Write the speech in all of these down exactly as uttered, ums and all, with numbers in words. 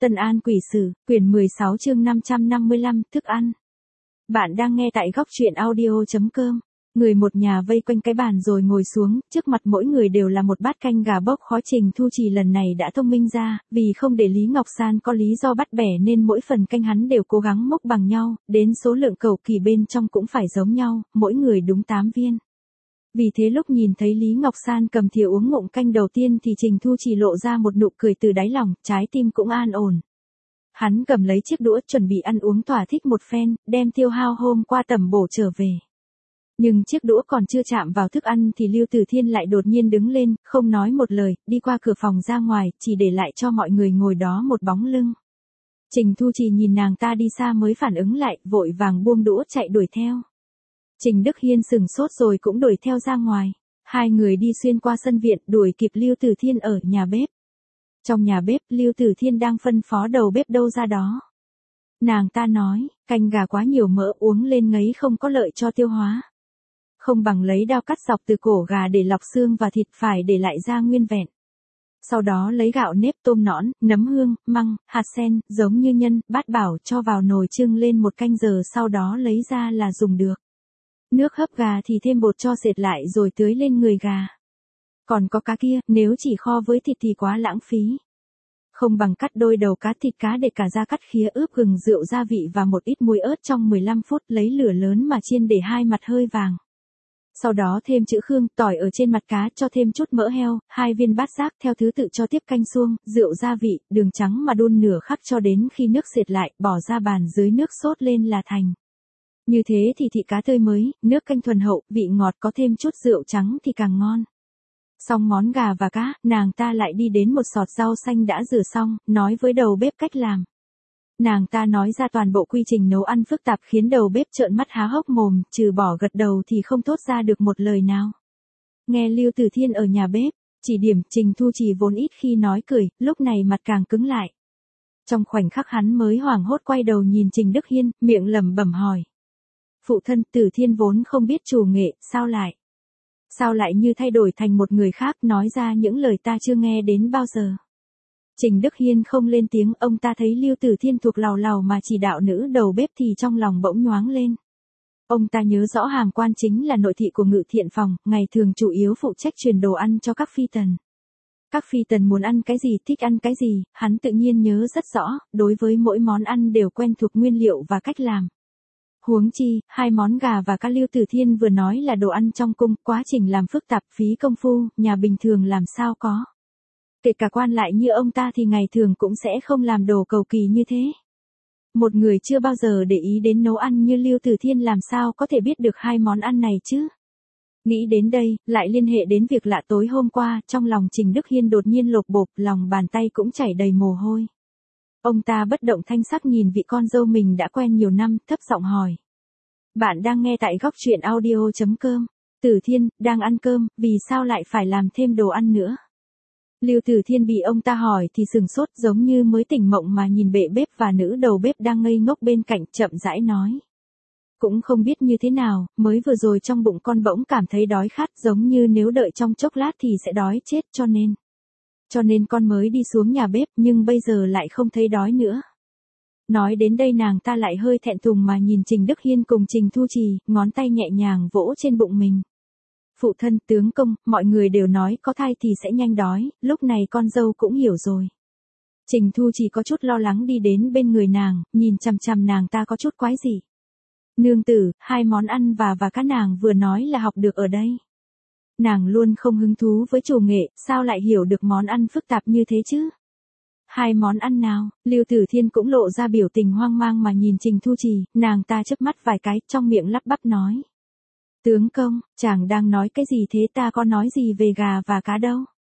Tân An Quỷ Sử, quyển mười sáu chương năm trăm năm mươi lăm, thức ăn. Bạn đang nghe tại góc truyện audio.com. Người một nhà vây quanh cái bàn rồi ngồi xuống, trước mặt mỗi người đều là một bát canh gà bốc khó. Trình Thu Trì lần này đã thông minh ra, vì không để Lý Ngọc San có lý do bắt bẻ nên mỗi phần canh hắn đều cố gắng múc bằng nhau, đến số lượng cầu kỳ bên trong cũng phải giống nhau, mỗi người đúng tám viên. Vì thế lúc nhìn thấy Lý Ngọc San cầm thìa uống ngụm canh đầu tiên thì Trình Thu Trì lộ ra một nụ cười từ đáy lòng, trái tim cũng an ổn. Hắn cầm lấy chiếc đũa chuẩn bị ăn uống thỏa thích một phen, đem tiêu hao hôm qua tẩm bổ trở về. Nhưng chiếc đũa còn chưa chạm vào thức ăn thì Lưu Tử Thiên lại đột nhiên đứng lên, không nói một lời, đi qua cửa phòng ra ngoài, chỉ để lại cho mọi người ngồi đó một bóng lưng. Trình Thu Trì nhìn nàng ta đi xa mới phản ứng lại, vội vàng buông đũa chạy đuổi theo. Trình Đức Hiên sừng sốt rồi cũng đuổi theo ra ngoài. Hai người đi xuyên qua sân viện đuổi kịp Lưu Tử Thiên ở nhà bếp. Trong nhà bếp, Lưu Tử Thiên đang phân phó đầu bếp đâu ra đó. Nàng ta nói, canh gà quá nhiều mỡ uống lên ngấy không có lợi cho tiêu hóa. Không bằng lấy dao cắt dọc từ cổ gà để lọc xương và thịt, phải để lại ra nguyên vẹn. Sau đó lấy gạo nếp, tôm nõn, nấm hương, măng, hạt sen, giống như nhân, bát bảo cho vào nồi trưng lên một canh giờ, sau đó lấy ra là dùng được. Nước hấp gà thì thêm bột cho sệt lại rồi tưới lên người gà. Còn có cá kia, nếu chỉ kho với thịt thì quá lãng phí. Không bằng cắt đôi đầu cá, thịt cá để cả ra, cắt khía, ướp gừng, rượu, gia vị và một ít muối ớt trong mười lăm phút, lấy lửa lớn mà chiên để hai mặt hơi vàng. Sau đó thêm chữ khương, tỏi ở trên mặt cá, cho thêm chút mỡ heo, hai viên bát giác, theo thứ tự cho tiếp canh suông, rượu, gia vị, đường trắng mà đun nửa khắc cho đến khi nước sệt lại, bỏ ra bàn dưới nước sốt lên là thành. Như thế thì thịt cá tươi mới, nước canh thuần hậu, vị ngọt, có thêm chút rượu trắng thì càng ngon. Xong món gà và cá, nàng ta lại đi đến một sọt rau xanh đã rửa xong, nói với đầu bếp cách làm. Nàng ta nói ra toàn bộ quy trình nấu ăn phức tạp khiến đầu bếp trợn mắt há hốc mồm, trừ bỏ gật đầu thì không thốt ra được một lời nào. Nghe Lưu Tử Thiên ở nhà bếp chỉ điểm, Trình Thu Trì vốn ít khi nói cười, lúc này mặt càng cứng lại. Trong khoảnh khắc hắn mới hoảng hốt quay đầu nhìn Trình Đức Hiên, miệng lẩm bẩm hỏi. Phụ thân, Tử Thiên vốn không biết chủ nghệ, sao lại? Sao lại như thay đổi thành một người khác, nói ra những lời ta chưa nghe đến bao giờ? Trình Đức Hiên không lên tiếng, ông ta thấy Lưu Tử Thiên thuộc lào lào mà chỉ đạo nữ đầu bếp thì trong lòng bỗng nhoáng lên. Ông ta nhớ rõ Hàm Quan chính là nội thị của Ngự Thiện Phòng, ngày thường chủ yếu phụ trách truyền đồ ăn cho các phi tần. Các phi tần muốn ăn cái gì, thích ăn cái gì, hắn tự nhiên nhớ rất rõ, đối với mỗi món ăn đều quen thuộc nguyên liệu và cách làm. Huống chi, hai món gà và cá Lưu Tử Thiên vừa nói là đồ ăn trong cung, quá trình làm phức tạp, phí công phu, nhà bình thường làm sao có. Kể cả quan lại như ông ta thì ngày thường cũng sẽ không làm đồ cầu kỳ như thế. Một người chưa bao giờ để ý đến nấu ăn như Lưu Tử Thiên làm sao có thể biết được hai món ăn này chứ? Nghĩ đến đây, lại liên hệ đến việc lạ tối hôm qua, trong lòng Trình Đức Hiên đột nhiên lột bột, lòng bàn tay cũng chảy đầy mồ hôi. Ông ta bất động thanh sắc nhìn vị con dâu mình đã quen nhiều năm, thấp giọng hỏi. Bạn đang nghe tại góc truyện audio.com. Tử Thiên, đang ăn cơm, vì sao lại phải làm thêm đồ ăn nữa? Lưu Tử Thiên bị ông ta hỏi thì sừng sốt, giống như mới tỉnh mộng mà nhìn bệ bếp và nữ đầu bếp đang ngây ngốc bên cạnh, chậm rãi nói. Cũng không biết như thế nào, mới vừa rồi trong bụng con bỗng cảm thấy đói khát, giống như nếu đợi trong chốc lát thì sẽ đói chết, cho nên. Cho nên con mới đi xuống nhà bếp, nhưng bây giờ lại không thấy đói nữa. Nói đến đây nàng ta lại hơi thẹn thùng mà nhìn Trình Đức Hiên cùng Trình Thu Trì, ngón tay nhẹ nhàng vỗ trên bụng mình. Phụ thân, tướng công, mọi người đều nói có thai thì sẽ nhanh đói, lúc này con dâu cũng hiểu rồi. Trình Thu Trì có chút lo lắng đi đến bên người nàng, nhìn chằm chằm nàng ta có chút quái dị. Nương tử, hai món ăn và và cá nàng vừa nói là học được ở đây. Nàng luôn không hứng thú với chủ nghệ, sao lại hiểu được món ăn phức tạp như thế chứ? Hai món ăn nào? Lưu Tử Thiên cũng lộ ra biểu tình hoang mang mà nhìn Trình Thu Trì, nàng ta chớp mắt vài cái, trong miệng lắp bắp nói. Tướng công, chàng đang nói cái gì thế, ta có nói gì về gà và cá đâu?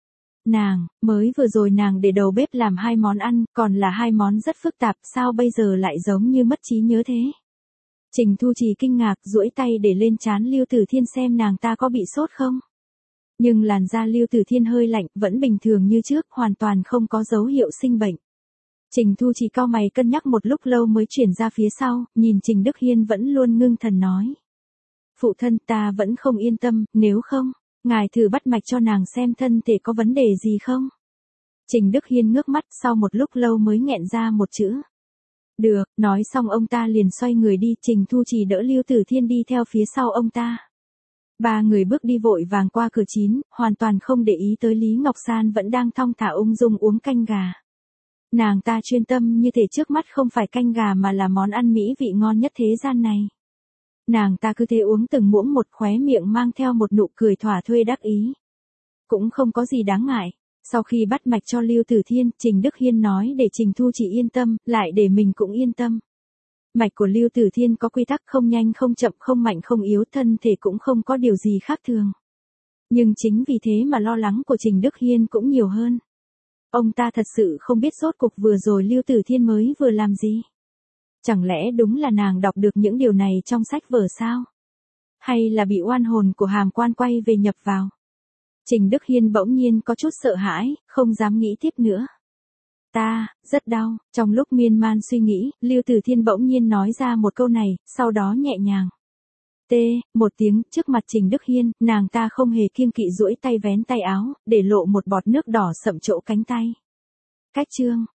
Nàng, mới vừa rồi nàng để đầu bếp làm hai món ăn, còn là hai món rất phức tạp, sao bây giờ lại giống như mất trí nhớ thế? Trình Thu Trì kinh ngạc, duỗi tay để lên trán Lưu Tử Thiên xem nàng ta có bị sốt không. Nhưng làn da Lưu Tử Thiên hơi lạnh, vẫn bình thường như trước, hoàn toàn không có dấu hiệu sinh bệnh. Trình Thu Trì cau mày cân nhắc một lúc lâu mới chuyển ra phía sau, nhìn Trình Đức Hiên vẫn luôn ngưng thần nói. Phụ thân, ta vẫn không yên tâm, nếu không, ngài thử bắt mạch cho nàng xem thân thể có vấn đề gì không. Trình Đức Hiên ngước mắt sau một lúc lâu mới nghẹn ra một chữ. Được, nói xong ông ta liền xoay người đi, Trình Thu Trì đỡ Lưu Tử Thiên đi theo phía sau ông ta. Ba người bước đi vội vàng qua cửa chín, hoàn toàn không để ý tới Lý Ngọc San vẫn đang thong thả ung dung uống canh gà. Nàng ta chuyên tâm như thể trước mắt không phải canh gà mà là món ăn mỹ vị ngon nhất thế gian này. Nàng ta cứ thế uống từng muỗng một, khóe miệng mang theo một nụ cười thỏa thuê đắc ý. Cũng không có gì đáng ngại. Sau khi bắt mạch cho Lưu Tử Thiên, Trình Đức Hiên nói để Trình Thu Trì yên tâm, lại để mình cũng yên tâm. Mạch của Lưu Tử Thiên có quy tắc, không nhanh không chậm, không mạnh không yếu, thân thể cũng không có điều gì khác thường. Nhưng chính vì thế mà lo lắng của Trình Đức Hiên cũng nhiều hơn. Ông ta thật sự không biết rốt cuộc vừa rồi Lưu Tử Thiên mới vừa làm gì. Chẳng lẽ đúng là nàng đọc được những điều này trong sách vở sao? Hay là bị oan hồn của Hàm Quan quay về nhập vào? Trình Đức Hiên bỗng nhiên có chút sợ hãi, không dám nghĩ tiếp nữa. Ta, rất đau. Trong lúc miên man suy nghĩ, Lưu Tử Thiên bỗng nhiên nói ra một câu này, sau đó nhẹ nhàng. Tê, một tiếng, trước mặt Trình Đức Hiên, nàng ta không hề kiêng kỵ duỗi tay vén tay áo, để lộ một bọt nước đỏ sậm chỗ cánh tay. Cách chương.